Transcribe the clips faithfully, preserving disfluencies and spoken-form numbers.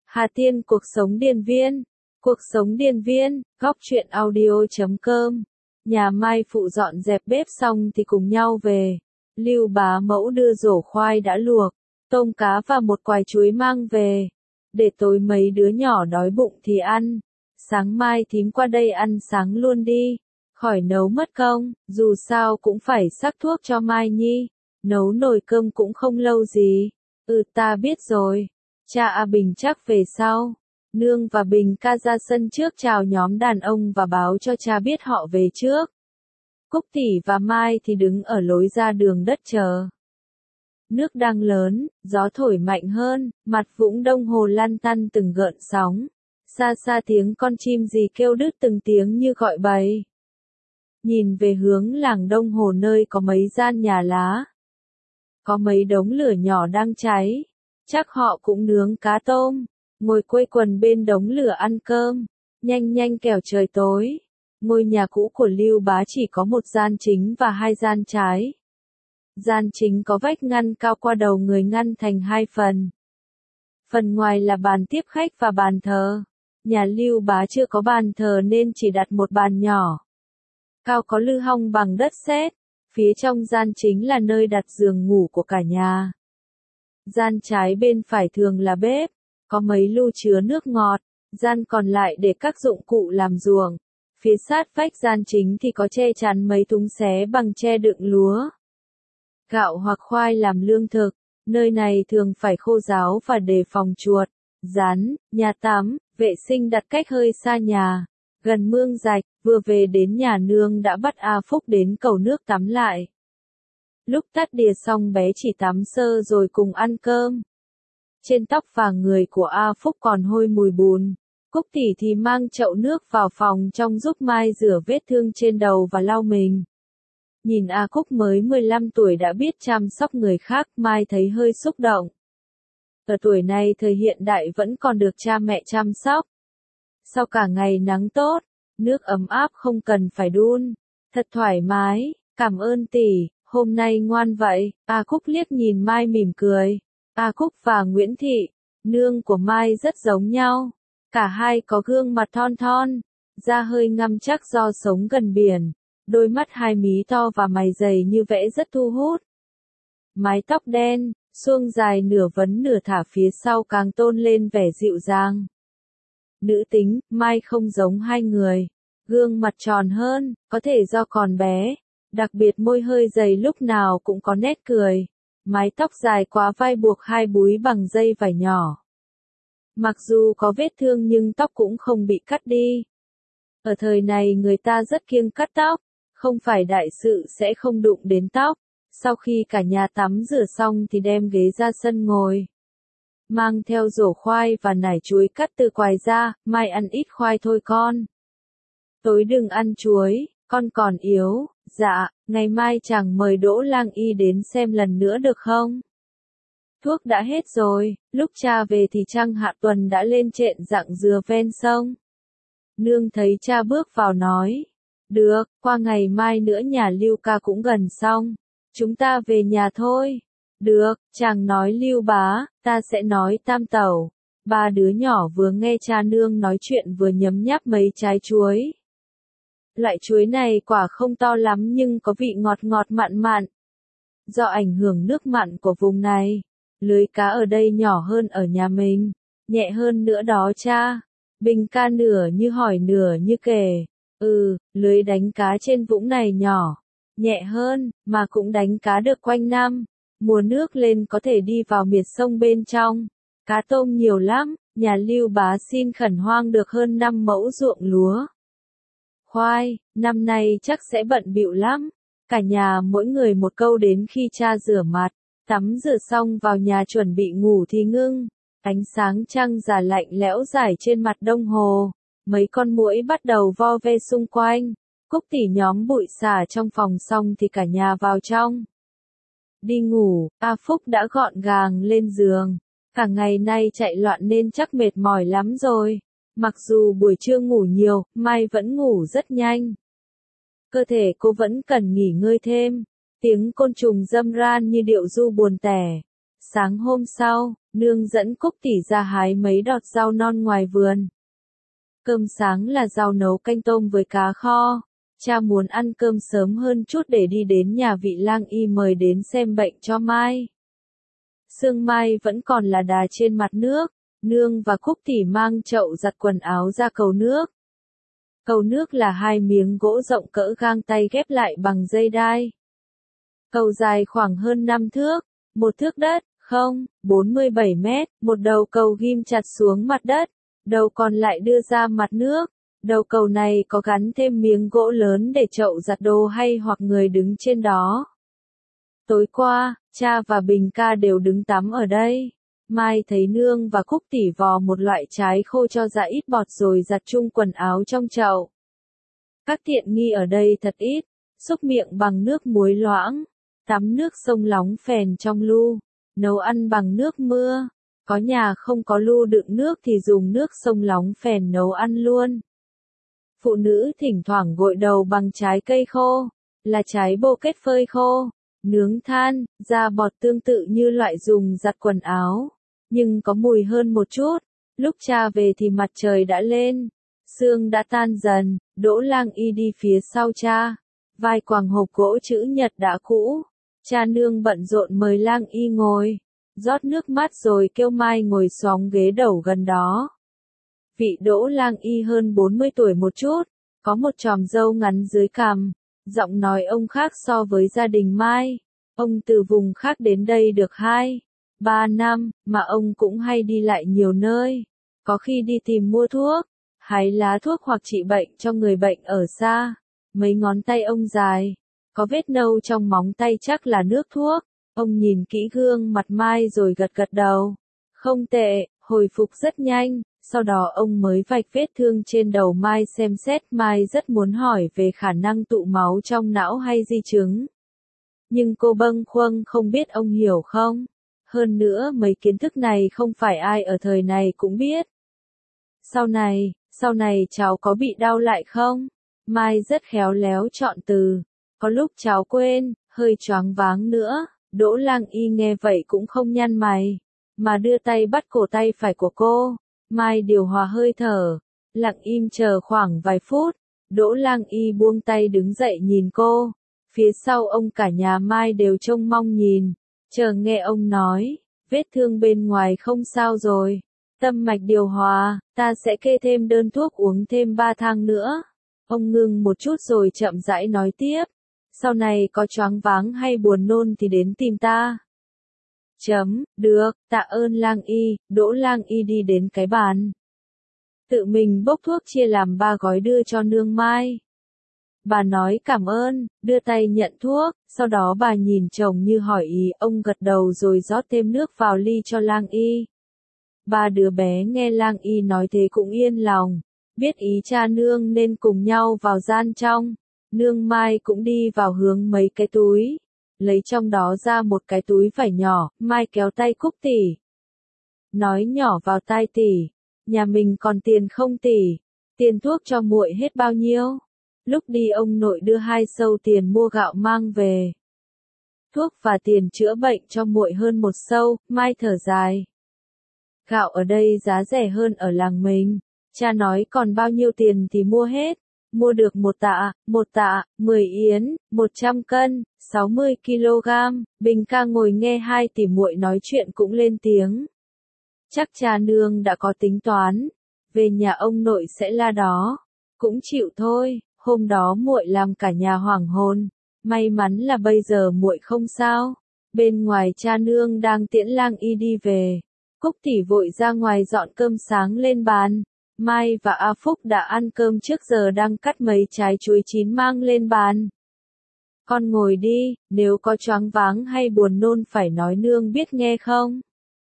Hà Tiên cuộc sống điền viên. Cuộc sống điền viên, góc truyện audio chấm com. Nhà Mai phụ dọn dẹp bếp xong thì cùng nhau về. Lưu bá mẫu đưa rổ khoai đã luộc, tôm cá và một quài chuối mang về. Để tối mấy đứa nhỏ đói bụng thì ăn. Sáng mai thím qua đây ăn sáng luôn đi. Khỏi nấu mất công, dù sao cũng phải sắc thuốc cho Mai Nhi. Nấu nồi cơm cũng không lâu gì. Ừ ta biết rồi. Cha A Bình chắc về sau. Nương và Bình ca ra sân trước chào nhóm đàn ông và báo cho cha biết họ về trước. Cúc Tỷ và Mai thì đứng ở lối ra đường đất chờ. Nước đang lớn, gió thổi mạnh hơn, mặt vũng Đông Hồ lăn tăn từng gợn sóng. Xa xa tiếng con chim gì kêu đứt từng tiếng như gọi bầy. Nhìn về hướng làng Đông Hồ nơi có mấy gian nhà lá. Có mấy đống lửa nhỏ đang cháy. Chắc họ cũng nướng cá tôm. Ngồi quây quần bên đống lửa ăn cơm. Nhanh nhanh kẻo trời tối. Ngôi nhà cũ của Lưu bá chỉ có một gian chính và hai gian trái. Gian chính có vách ngăn cao qua đầu người ngăn thành hai phần. Phần ngoài là bàn tiếp khách và bàn thờ. Nhà Lưu bá chưa có bàn thờ nên chỉ đặt một bàn nhỏ. Cao có lư hong bằng đất sét. Phía trong gian chính là nơi đặt giường ngủ của cả nhà. Gian trái bên phải thường là bếp. Có mấy lu chứa nước ngọt. Gian còn lại để các dụng cụ làm ruộng. Phía sát vách gian chính thì có che chắn mấy thúng xé bằng tre đựng lúa. Gạo hoặc khoai làm lương thực. Nơi này thường phải khô ráo và đề phòng chuột, rắn, nhà tắm, vệ sinh đặt cách hơi xa nhà. Gần mương rạch, vừa về đến nhà nương đã bắt A Phúc đến cầu nước tắm lại. Lúc tắt đìa xong bé chỉ tắm sơ rồi cùng ăn cơm. Trên tóc và người của A Phúc còn hôi mùi bùn. Cúc Tỷ thì mang chậu nước vào phòng trong giúp Mai rửa vết thương trên đầu và lau mình. Nhìn A Cúc mới mười lăm tuổi đã biết chăm sóc người khác, Mai thấy hơi xúc động. Ở tuổi này thời hiện đại vẫn còn được cha mẹ chăm sóc. Sau cả ngày nắng tốt, nước ấm áp không cần phải đun. Thật thoải mái, cảm ơn tỷ, hôm nay ngoan vậy. A Cúc liếc nhìn Mai mỉm cười. A Cúc và Nguyễn Thị, nương của Mai rất giống nhau. Cả hai có gương mặt thon thon, da hơi ngăm chắc do sống gần biển. Đôi mắt hai mí to và mày dày như vẽ rất thu hút. Mái tóc đen, suông dài nửa vấn nửa thả phía sau càng tôn lên vẻ dịu dàng. Nữ tính, Mai không giống hai người. Gương mặt tròn hơn, có thể do còn bé. Đặc biệt môi hơi dày lúc nào cũng có nét cười. Mái tóc dài quá vai buộc hai búi bằng dây vải nhỏ. Mặc dù có vết thương nhưng tóc cũng không bị cắt đi. Ở thời này người ta rất kiêng cắt tóc. Không phải đại sự sẽ không đụng đến tóc. Sau khi cả nhà tắm rửa xong thì đem ghế ra sân ngồi. Mang theo rổ khoai và nải chuối cắt từ quài ra, Mai ăn ít khoai thôi con. Tối đừng ăn chuối, con còn yếu. Dạ, ngày mai chàng mời Đỗ Lang Y đến xem lần nữa được không? Thuốc đã hết rồi, lúc cha về thì Trăng Hạ Tuần đã lên trện dặng dừa ven sông. Nương thấy cha bước vào nói. Được, qua ngày mai nữa nhà Lưu ca cũng gần xong. Chúng ta về nhà thôi. Được, chàng nói Lưu bá, ta sẽ nói Tam tẩu. Ba đứa nhỏ vừa nghe cha nương nói chuyện vừa nhấm nháp mấy trái chuối. Loại chuối này quả không to lắm nhưng có vị ngọt ngọt mặn mặn. Do ảnh hưởng nước mặn của vùng này, lưới cá ở đây nhỏ hơn ở nhà mình. Nhẹ hơn nữa đó cha. Bình ca nửa như hỏi nửa như kể. Ừ, lưới đánh cá trên vũng này nhỏ, nhẹ hơn, mà cũng đánh cá được quanh năm. Mùa nước lên có thể đi vào miệt sông bên trong. Cá tôm nhiều lắm, nhà Lưu bá xin khẩn hoang được hơn năm mẫu ruộng lúa. Khoai, năm nay chắc sẽ bận bịu lắm. Cả nhà mỗi người một câu đến khi cha rửa mặt, tắm rửa xong vào nhà chuẩn bị ngủ thì ngưng. Ánh sáng trăng già lạnh lẽo rải trên mặt Đông Hồ. Mấy con muỗi bắt đầu vo ve xung quanh. Cúc Tỷ nhóm bụi xả trong phòng xong thì cả nhà vào trong. Đi ngủ, A Phúc đã gọn gàng lên giường. Cả ngày nay chạy loạn nên chắc mệt mỏi lắm rồi. Mặc dù buổi trưa ngủ nhiều, Mai vẫn ngủ rất nhanh. Cơ thể cô vẫn cần nghỉ ngơi thêm. Tiếng côn trùng râm ran như điệu ru buồn tẻ. Sáng hôm sau, nương dẫn Cúc tỷ ra hái mấy đọt rau non ngoài vườn. Cơm sáng là rau nấu canh tôm với cá kho. Cha muốn ăn cơm sớm hơn chút để đi đến nhà vị lang y mời đến xem bệnh cho Mai. Sương Mai vẫn còn là đà trên mặt nước, nương và Cúc tỷ mang chậu giặt quần áo ra cầu nước. Cầu nước là hai miếng gỗ rộng cỡ gang tay ghép lại bằng dây đai. Cầu dài khoảng hơn năm thước, một thước đất, không, bốn mươi bảy mét, một đầu cầu ghim chặt xuống mặt đất, đầu còn lại đưa ra mặt nước. Đầu cầu này có gắn thêm miếng gỗ lớn để chậu giặt đồ hay hoặc người đứng trên đó. Tối qua, cha và Bình ca đều đứng tắm ở đây. Mai thấy nương và Cúc tỷ vò một loại trái khô cho ra ít bọt rồi giặt chung quần áo trong chậu. Các tiện nghi ở đây thật ít, xúc miệng bằng nước muối loãng, tắm nước sông Lóng phèn trong lu, nấu ăn bằng nước mưa. Có nhà không có lu đựng nước thì dùng nước sông Lóng phèn nấu ăn luôn. Phụ nữ thỉnh thoảng gội đầu bằng trái cây khô, là trái bồ kết phơi khô, nướng than, ra bọt tương tự như loại dùng giặt quần áo, nhưng có mùi hơn một chút. Lúc cha về thì mặt trời đã lên, sương đã tan dần, Đỗ Lang Y đi phía sau cha, vai quàng hộp gỗ chữ nhật đã cũ. Cha nương bận rộn mời Lang Y ngồi, rót nước mắt rồi kêu Mai ngồi xóng ghế đầu gần đó. Vị Đỗ Lang Y hơn bốn mươi tuổi một chút, có một chòm râu ngắn dưới cằm, giọng nói ông khác so với gia đình Mai. Ông từ vùng khác đến đây được hai, ba năm, mà ông cũng hay đi lại nhiều nơi, có khi đi tìm mua thuốc, hái lá thuốc hoặc trị bệnh cho người bệnh ở xa. Mấy ngón tay ông dài, có vết nâu trong móng tay chắc là nước thuốc. Ông nhìn kỹ gương mặt Mai rồi gật gật đầu. Không tệ, hồi phục rất nhanh. Sau đó ông mới vạch vết thương trên đầu Mai xem xét. Mai rất muốn hỏi về khả năng tụ máu trong não hay di chứng. Nhưng cô bâng khuâng không biết ông hiểu không. Hơn nữa mấy kiến thức này không phải ai ở thời này cũng biết. Sau này, sau này cháu có bị đau lại không? Mai rất khéo léo chọn từ. Có lúc cháu quên, hơi choáng váng nữa. Đỗ Lang Y nghe vậy cũng không nhăn mày, mà đưa tay bắt cổ tay phải của cô. Mai điều hòa hơi thở, lặng im chờ khoảng vài phút. Đỗ Lang Y buông tay đứng dậy nhìn cô. Phía sau ông cả nhà Mai đều trông mong nhìn, chờ nghe ông nói, vết thương bên ngoài không sao rồi. Tâm mạch điều hòa, ta sẽ kê thêm đơn thuốc uống thêm ba thang nữa. Ông ngừng một chút rồi chậm rãi nói tiếp. Sau này có choáng váng hay buồn nôn thì đến tìm ta. Chấm, được, tạ ơn Lang Y. Đỗ Lang Y đi đến cái bàn, tự mình bốc thuốc chia làm ba gói đưa cho nương Mai. Bà nói cảm ơn, đưa tay nhận thuốc, sau đó bà nhìn chồng như hỏi ý, ông gật đầu rồi rót thêm nước vào ly cho Lang Y. Ba đứa bé nghe Lang Y nói thế cũng yên lòng, biết ý cha nương nên cùng nhau vào gian trong. Nương Mai cũng đi vào hướng mấy cái túi, lấy trong đó ra một cái túi vải nhỏ. Mai kéo tay Cúc tỷ, nói nhỏ vào tai tỷ, nhà mình còn tiền không tỷ? Tiền thuốc cho muội hết bao nhiêu? Lúc đi ông nội đưa hai sâu tiền mua gạo mang về. Thuốc và tiền chữa bệnh cho muội hơn một sâu. Mai thở dài. Gạo ở đây giá rẻ hơn ở làng mình. Cha nói còn bao nhiêu tiền thì mua hết. Mua được một tạ, một tạ, mười yến, một trăm cân, sáu mươi ki lô gam. Bình ca ngồi nghe hai tỷ muội nói chuyện cũng lên tiếng. Chắc cha nương đã có tính toán, về nhà ông nội sẽ la đó. Cũng chịu thôi, hôm đó muội làm cả nhà hoảng hồn. May mắn là bây giờ muội không sao. Bên ngoài cha nương đang tiễn Lang Y đi về. Cúc tỷ vội ra ngoài dọn cơm sáng lên bàn. Mai và A Phúc đã ăn cơm trước giờ đang cắt mấy trái chuối chín mang lên bàn. Con ngồi đi, nếu có choáng váng hay buồn nôn phải nói nương biết nghe không?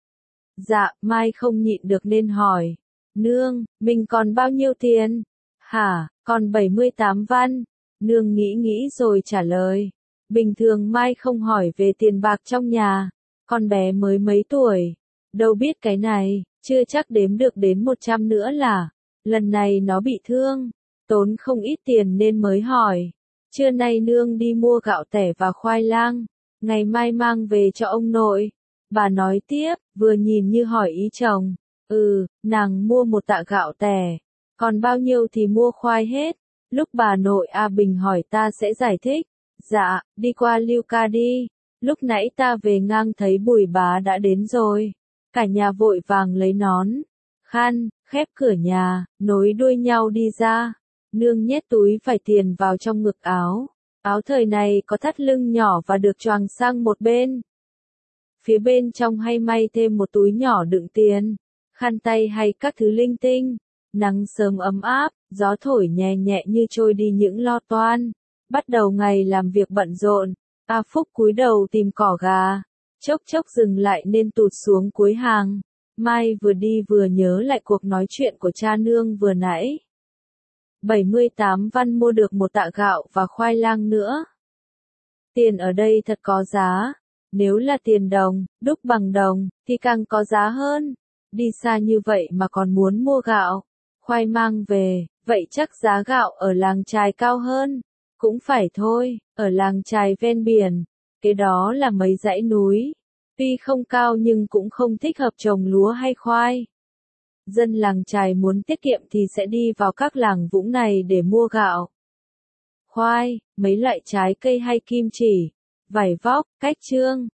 Dạ, Mai không nhịn được nên hỏi. Nương, mình còn bao nhiêu tiền? Hả, còn bảy mươi tám văn. Nương nghĩ nghĩ rồi trả lời. Bình thường Mai không hỏi về tiền bạc trong nhà. Con bé mới mấy tuổi, đâu biết cái này. Chưa chắc đếm được đến một trăm nữa là. Lần này nó bị thương, tốn không ít tiền nên mới hỏi. Trưa nay nương đi mua gạo tẻ và khoai lang, ngày mai mang về cho ông nội. Bà nói tiếp, vừa nhìn như hỏi ý chồng. Ừ, nàng mua một tạ gạo tẻ. Còn bao nhiêu thì mua khoai hết. Lúc bà nội A Bình hỏi ta sẽ giải thích. Dạ, đi qua Lưu Ca đi. Lúc nãy ta về ngang thấy Bùi bá đã đến rồi. Cả nhà vội vàng lấy nón, khăn, khép cửa nhà, nối đuôi nhau đi ra. Nương nhét túi vải tiền vào trong ngực áo. Áo thời này có thắt lưng nhỏ và được choàng sang một bên. Phía bên trong hay may thêm một túi nhỏ đựng tiền, khăn tay hay các thứ linh tinh. Nắng sớm ấm áp, gió thổi nhẹ nhẹ như trôi đi những lo toan. Bắt đầu ngày làm việc bận rộn. A Phúc cúi đầu tìm cỏ gà, chốc chốc dừng lại nên tụt xuống cuối hàng. Mai vừa đi vừa nhớ lại cuộc nói chuyện của cha nương vừa nãy. bảy mươi tám văn mua được một tạ gạo và khoai lang nữa. Tiền ở đây thật có giá. Nếu là tiền đồng, đúc bằng đồng, thì càng có giá hơn. Đi xa như vậy mà còn muốn mua gạo, khoai mang về, vậy chắc giá gạo ở làng chài cao hơn. Cũng phải thôi, ở làng chài ven biển, cái đó là mấy dãy núi. Tuy không cao nhưng cũng không thích hợp trồng lúa hay khoai. Dân làng chài muốn tiết kiệm thì sẽ đi vào các làng vũng này để mua gạo, khoai, mấy loại trái cây hay kim chỉ, vải vóc, cách trương.